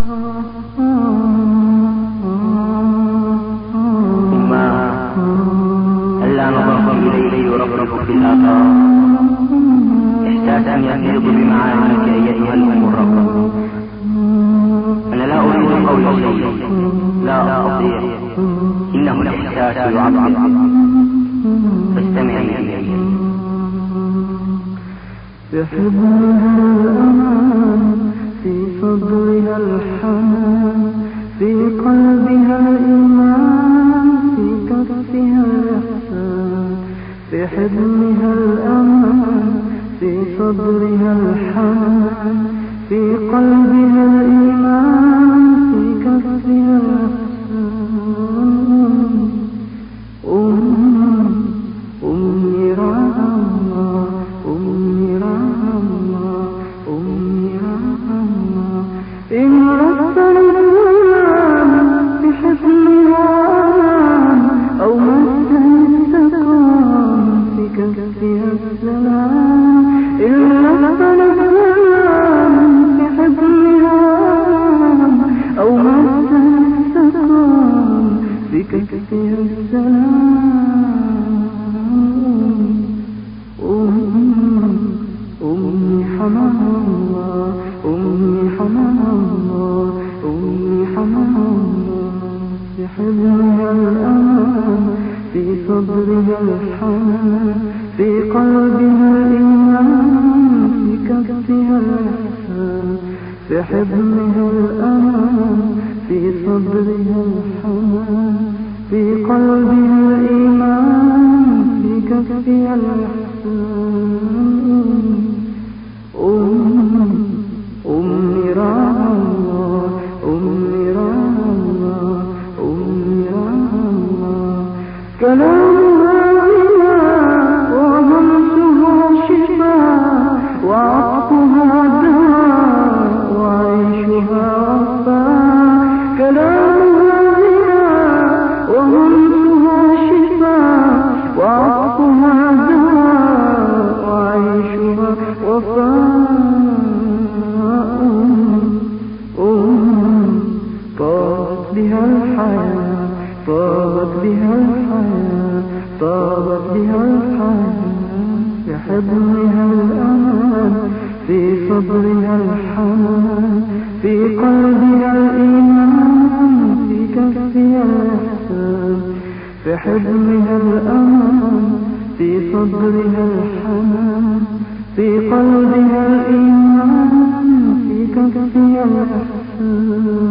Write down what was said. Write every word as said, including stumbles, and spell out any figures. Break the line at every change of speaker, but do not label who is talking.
ثم ألا نظر إليه يرفرف في الآفاق إحساسا يفيض بمعانيك أيتها المرقب. أنا لا أريد قول شيء، لا أستطيع، إنه الإحساس يعبر، فاستمع إليه.
بحضنها الأمان، في صدرها الحنان، في قلبها الإيمان، في كفها الإحسان. في حضنها الأمان، في صدرها الحنان، في قلبها الإيمان، في كفها الإحسان. أم أمي رحمة، أمي رحمة، أمي رحمة. إن رسلت بحضنها أو مسها السكون، في كفها السلام. إن رسلت بحضنها أو مسها السكون، في كفها السلام. أمي حماها الله، أمي حماها الله، أمي حماها الله. في حضنها الأمان، في صدرها الحنان، في قلبها الإيمان، في كفها الإحسان. في حضنها الأمان، في صدرها الحنان، في قلبها الإيمان، في كفها الإحسان. أم أمي رحمة، أمي رحمة، أمي رحمة. كلامها غناء، وهمسها شفاء، وعطفها دواء، وعيشها وفاء. كلامها غناء، وهمسها شفاء، وعطفها دواء، وعيشها وفاء. أم طابت بها الحياة، طابت بها الحياة، طابت بها الحياة. في حضنها الأمان، في صدرها الحنان، في قلبها الإيمان، في كفها الإحسان. في حضنها الأمان، في صدرها الحنان، في قلبها الإيمان، في كفها الإحسان.